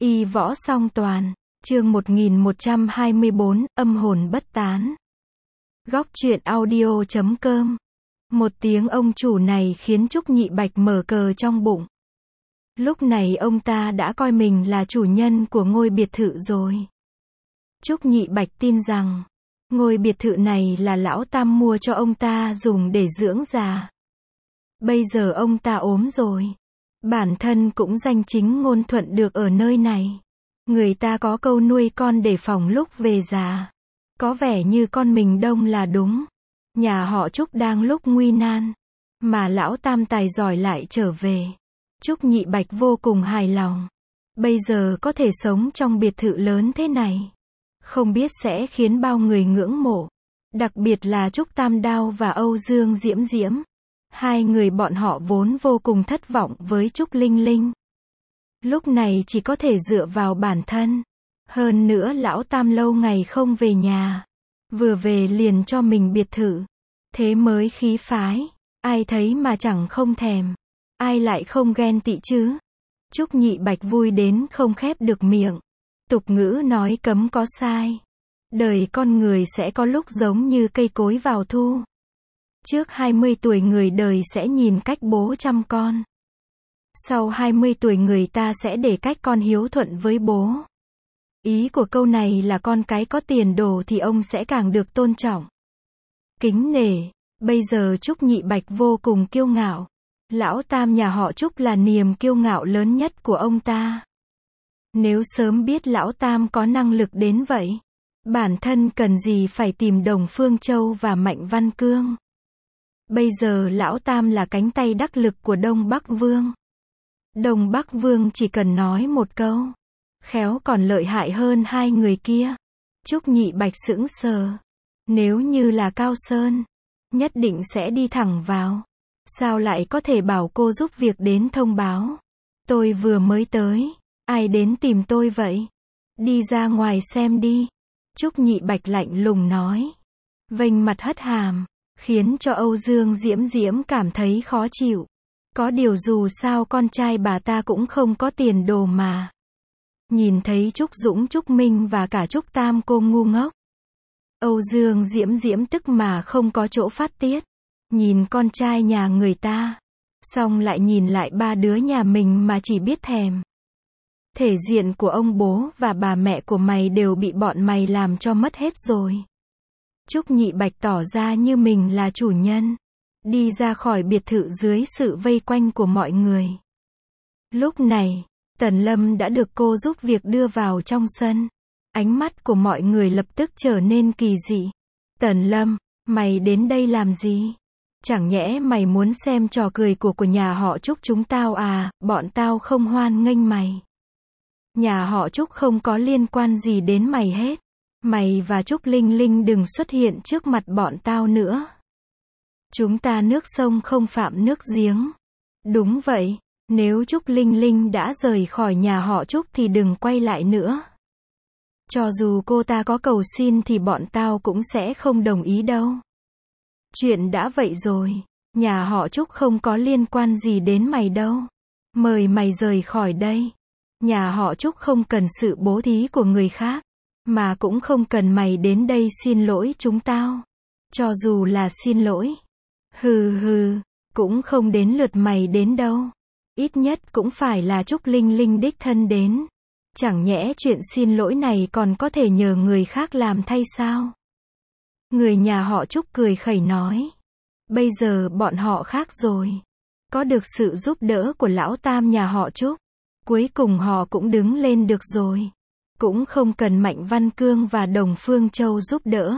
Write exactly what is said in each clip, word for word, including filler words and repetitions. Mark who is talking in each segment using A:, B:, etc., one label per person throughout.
A: Y võ song toàn, chương một nghìn một trăm hai mươi bốn, âm hồn bất tán. Góc truyện audio chấm com. Một tiếng ông chủ này khiến Trúc Nhị Bạch mở cờ trong bụng. Lúc này ông ta đã coi mình là chủ nhân của ngôi biệt thự rồi. Trúc Nhị Bạch tin rằng, ngôi biệt thự này là lão Tam mua cho ông ta dùng để dưỡng già. Bây giờ ông ta ốm rồi. Bản thân cũng danh chính ngôn thuận được ở nơi này. Người ta có câu nuôi con để phòng lúc về già. Có vẻ như con mình đông là đúng. Nhà họ Trúc đang lúc nguy nan. Mà lão Tam tài giỏi lại trở về. Trúc Nhị Bạch vô cùng hài lòng. Bây giờ có thể sống trong biệt thự lớn thế này. Không biết sẽ khiến bao người ngưỡng mộ. Đặc biệt là Trúc Tam Đao và Âu Dương Diễm Diễm. Hai người bọn họ vốn vô cùng thất vọng với Trúc Linh Linh. Lúc này chỉ có thể dựa vào bản thân. Hơn nữa lão Tam lâu ngày không về nhà. Vừa về liền cho mình biệt thự. Thế mới khí phái. Ai thấy mà chẳng không thèm. Ai lại không ghen tị chứ? Trúc Nhị Bạch vui đến không khép được miệng. Tục ngữ nói cấm có sai. Đời con người sẽ có lúc giống như cây cối vào thu. Trước hai mươi tuổi người đời sẽ nhìn cách bố chăm con. Sau hai mươi tuổi người ta sẽ để cách con hiếu thuận với bố. Ý của câu này là con cái có tiền đồ thì ông sẽ càng được tôn trọng. Kính nể. Bây giờ Trúc Nhị Bạch vô cùng kiêu ngạo. Lão Tam nhà họ Trúc là niềm kiêu ngạo lớn nhất của ông ta. Nếu sớm biết lão Tam có năng lực đến vậy, bản thân cần gì phải tìm Đồng Phương Châu và Mạnh Văn Cương. Bây giờ lão Tam là cánh tay đắc lực của Đông Bắc Vương. Đông Bắc Vương chỉ cần nói một câu, khéo còn lợi hại hơn hai người kia. Trúc Nhị Bạch sững sờ. Nếu như là Cao Sơn, nhất định sẽ đi thẳng vào. Sao lại có thể bảo cô giúp việc đến thông báo? Tôi vừa mới tới. Ai đến tìm tôi vậy? Đi ra ngoài xem đi. Trúc Nhị Bạch lạnh lùng nói. Vênh mặt hất hàm. Khiến cho Âu Dương Diễm Diễm cảm thấy khó chịu. Có điều dù sao con trai bà ta cũng không có tiền đồ mà. Nhìn thấy Trúc Dũng, Trúc Minh và cả Trúc Tam cô ngu ngốc. Âu Dương Diễm Diễm tức mà không có chỗ phát tiết. Nhìn con trai nhà người ta. Xong lại nhìn lại ba đứa nhà mình mà chỉ biết thèm. Thể diện của ông bố và bà mẹ của mày đều bị bọn mày làm cho mất hết rồi. Trúc Nhị Bạch tỏ ra như mình là chủ nhân. Đi ra khỏi biệt thự dưới sự vây quanh của mọi người. Lúc này, Tần Lâm đã được cô giúp việc đưa vào trong sân. Ánh mắt của mọi người lập tức trở nên kỳ dị. Tần Lâm, mày đến đây làm gì? Chẳng nhẽ mày muốn xem trò cười của của nhà họ Trúc chúng tao à? Bọn tao không hoan nghênh mày. Nhà họ Trúc không có liên quan gì đến mày hết. Mày và Trúc Linh Linh đừng xuất hiện trước mặt bọn tao nữa. Chúng ta nước sông không phạm nước giếng. Đúng vậy, nếu Trúc Linh Linh đã rời khỏi nhà họ Trúc thì đừng quay lại nữa. Cho dù cô ta có cầu xin thì bọn tao cũng sẽ không đồng ý đâu. Chuyện đã vậy rồi, nhà họ Trúc không có liên quan gì đến mày đâu. Mời mày rời khỏi đây. Nhà họ Trúc không cần sự bố thí của người khác. Mà cũng không cần mày đến đây xin lỗi chúng tao. Cho dù là xin lỗi. Hừ hừ, cũng không đến lượt mày đến đâu. Ít nhất cũng phải là Trúc Linh Linh đích thân đến. Chẳng nhẽ chuyện xin lỗi này còn có thể nhờ người khác làm thay sao? Người nhà họ Trúc cười khẩy nói. Bây giờ bọn họ khác rồi. Có được sự giúp đỡ của lão Tam nhà họ Trúc. Cuối cùng họ cũng đứng lên được rồi. Cũng không cần Mạnh Văn Cương và Đồng Phương Châu giúp đỡ.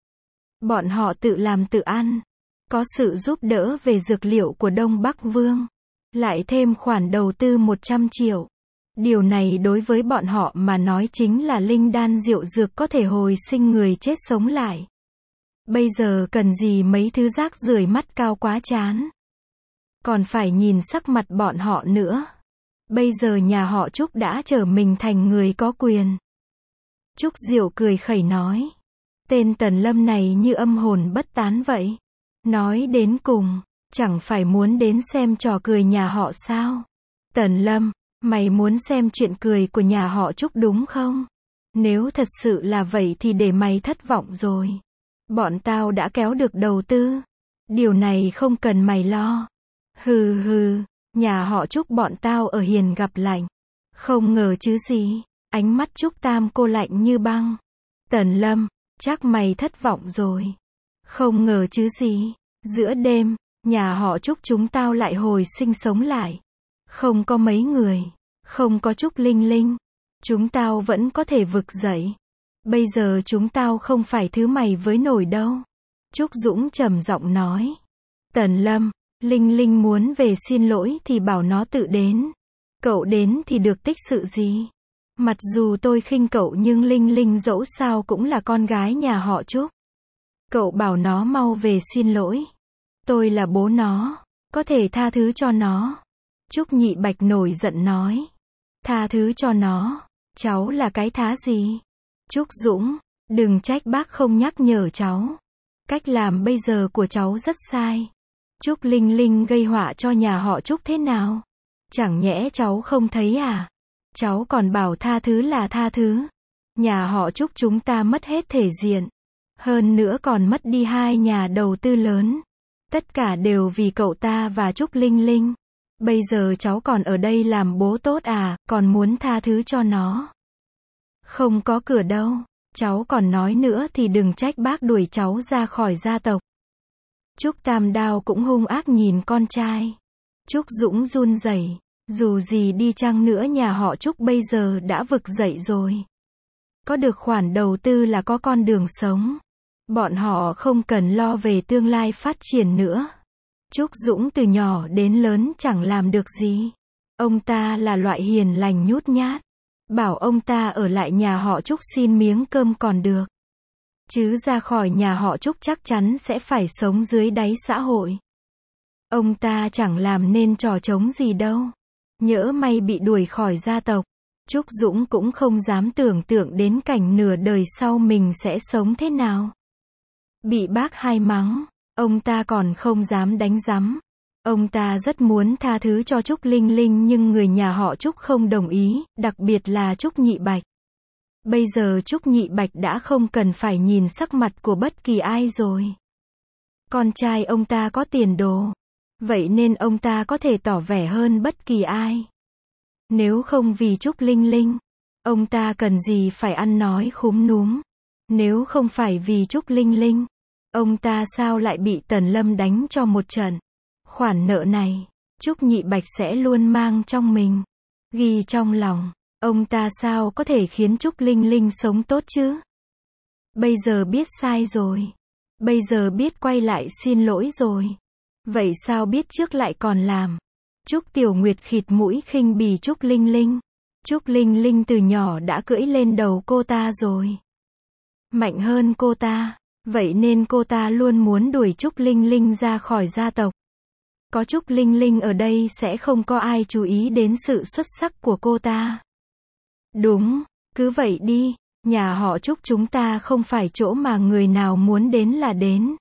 A: Bọn họ tự làm tự ăn. Có sự giúp đỡ về dược liệu của Đông Bắc Vương. Lại thêm khoản đầu tư một trăm triệu. Điều này đối với bọn họ mà nói chính là linh đan diệu dược có thể hồi sinh người chết sống lại. Bây giờ cần gì mấy thứ rác rưởi mắt cao quá chán. Còn phải nhìn sắc mặt bọn họ nữa. Bây giờ nhà họ Trúc đã trở mình thành người có quyền. Trúc Diệu cười khẩy nói. Tên Tần Lâm này như âm hồn bất tán vậy. Nói đến cùng, chẳng phải muốn đến xem trò cười nhà họ sao? Tần Lâm, Mày muốn xem chuyện cười của nhà họ Trúc đúng không? Nếu thật sự là vậy thì để mày thất vọng rồi. Bọn tao đã kéo được đầu tư. Điều này không cần mày lo. Hừ hừ, nhà họ Trúc bọn tao ở hiền gặp lạnh. Không ngờ chứ gì. Ánh mắt Trúc Tam cô lạnh như băng. Tần Lâm, chắc mày thất vọng rồi. Không ngờ chứ gì. Giữa đêm, nhà họ Trúc chúng tao lại hồi sinh sống lại. Không có mấy người. Không có Trúc Linh Linh. Chúng tao vẫn có thể vực dậy. Bây giờ chúng tao không phải thứ mày với nổi đâu. Trúc Dũng trầm giọng nói. Tần Lâm, Linh Linh muốn về xin lỗi thì bảo nó tự đến. Cậu đến thì được tích sự gì? Mặc dù tôi khinh cậu nhưng Linh Linh dẫu sao cũng là con gái nhà họ Trúc. Cậu bảo nó mau về xin lỗi. Tôi là bố nó, có thể tha thứ cho nó. Trúc Nhị Bạch nổi giận nói. Tha thứ cho nó, cháu là cái thá gì? Trúc Dũng, đừng trách bác không nhắc nhở cháu. Cách làm bây giờ của cháu rất sai. Trúc Linh Linh gây họa cho nhà họ Trúc thế nào? Chẳng nhẽ cháu không thấy à? Cháu còn bảo tha thứ là tha thứ. Nhà họ Trúc chúng ta mất hết thể diện. Hơn nữa còn mất đi hai nhà đầu tư lớn. Tất cả đều vì cậu ta và Trúc Linh Linh. Bây giờ cháu còn ở đây làm bố tốt à, còn muốn tha thứ cho nó. Không có cửa đâu. Cháu còn nói nữa thì đừng trách bác đuổi cháu ra khỏi gia tộc. Trúc Tam Đao cũng hung ác nhìn con trai. Trúc Dũng run rẩy. Dù gì đi chăng nữa nhà họ Trúc bây giờ đã vực dậy rồi. Có được khoản đầu tư là có con đường sống. Bọn họ không cần lo về tương lai phát triển nữa. Trúc Dũng từ nhỏ đến lớn chẳng làm được gì. Ông ta là loại hiền lành nhút nhát. Bảo ông ta ở lại nhà họ Trúc xin miếng cơm còn được. Chứ ra khỏi nhà họ Trúc chắc chắn sẽ phải sống dưới đáy xã hội. Ông ta chẳng làm nên trò trống gì đâu. Nhỡ may bị đuổi khỏi gia tộc. Trúc Dũng cũng không dám tưởng tượng đến cảnh nửa đời sau mình sẽ sống thế nào. Bị bác hai mắng, ông ta còn không dám đánh giám. Ông ta rất muốn tha thứ cho Trúc Linh Linh nhưng người nhà họ Trúc không đồng ý, đặc biệt là Trúc Nhị Bạch. Bây giờ Trúc Nhị Bạch đã không cần phải nhìn sắc mặt của bất kỳ ai rồi. Con trai ông ta có tiền đồ. Vậy nên ông ta có thể tỏ vẻ hơn bất kỳ ai. Nếu không vì Trúc Linh Linh, ông ta cần gì phải ăn nói khúm núm. Nếu không phải vì Trúc Linh Linh, ông ta sao lại bị Tần Lâm đánh cho một trận. Khoản nợ này, Trúc Nhị Bạch sẽ luôn mang trong mình. Ghi trong lòng, ông ta sao có thể khiến Trúc Linh Linh sống tốt chứ? Bây giờ biết sai rồi. Bây giờ biết quay lại xin lỗi rồi. Vậy sao biết trước lại còn làm? Trúc Tiểu Nguyệt khịt mũi khinh bỉ Trúc Linh Linh. Trúc Linh Linh từ nhỏ đã cưỡi lên đầu cô ta rồi. Mạnh hơn cô ta. Vậy nên cô ta luôn muốn đuổi Trúc Linh Linh ra khỏi gia tộc. Có Trúc Linh Linh ở đây sẽ không có ai chú ý đến sự xuất sắc của cô ta. Đúng, cứ vậy đi. Nhà họ Trúc chúng ta không phải chỗ mà người nào muốn đến là đến.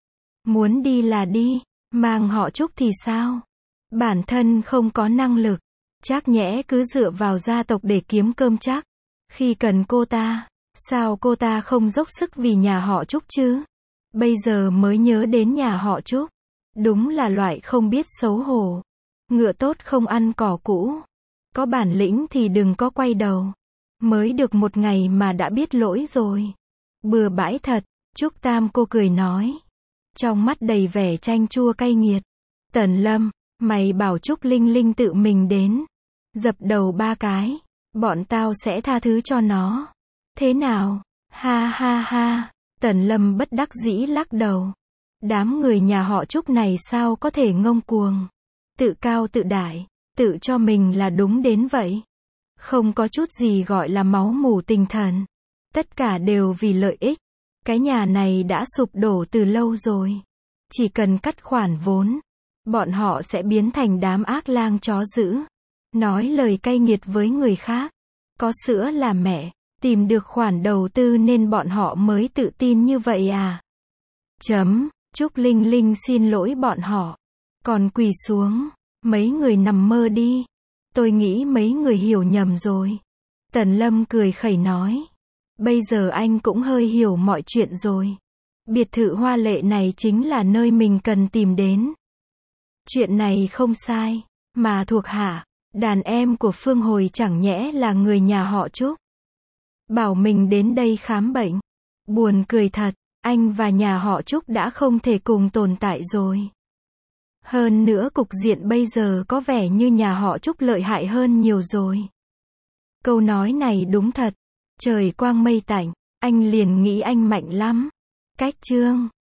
A: Muốn đi là đi. Mang họ Trúc thì sao? Bản thân không có năng lực. Chắc nhẽ cứ dựa vào gia tộc để kiếm cơm chắc. Khi cần cô ta, sao cô ta không dốc sức vì nhà họ Trúc chứ? Bây giờ mới nhớ đến nhà họ Trúc. Đúng là loại không biết xấu hổ. Ngựa tốt không ăn cỏ cũ. Có bản lĩnh thì đừng có quay đầu. Mới được một ngày mà đã biết lỗi rồi. Bừa bãi thật. Trúc Tam cô cười nói. Trong mắt đầy vẻ chanh chua cay nghiệt. Tần Lâm, mày bảo Trúc Linh Linh tự mình đến. Dập đầu ba cái. Bọn tao sẽ tha thứ cho nó. Thế nào? Ha ha ha. Tần Lâm bất đắc dĩ lắc đầu. Đám người nhà họ Trúc này sao có thể ngông cuồng. Tự cao tự đại. Tự cho mình là đúng đến vậy. Không có chút gì gọi là máu mủ tinh thần. Tất cả đều vì lợi ích. Cái nhà này đã sụp đổ từ lâu rồi. Chỉ cần cắt khoản vốn, bọn họ sẽ biến thành đám ác lang chó dữ. Nói lời cay nghiệt với người khác. Có sữa là mẹ, tìm được khoản đầu tư nên bọn họ mới tự tin như vậy à. Chấm, Trúc Linh Linh xin lỗi bọn họ. Còn quỳ xuống, mấy người nằm mơ đi. Tôi nghĩ mấy người hiểu nhầm rồi. Tần Lâm cười khẩy nói. Bây giờ anh cũng hơi hiểu mọi chuyện rồi. Biệt thự hoa lệ này chính là nơi mình cần tìm đến. Chuyện này không sai. Mà thuộc hạ, đàn em của Phương Hồi chẳng nhẽ là người nhà họ Trúc. Bảo mình đến đây khám bệnh. Buồn cười thật, anh và nhà họ Trúc đã không thể cùng tồn tại rồi. Hơn nữa cục diện bây giờ có vẻ như nhà họ Trúc lợi hại hơn nhiều rồi. Câu nói này đúng thật. Trời quang mây tạnh, anh liền nghĩ anh mạnh lắm. Cách chương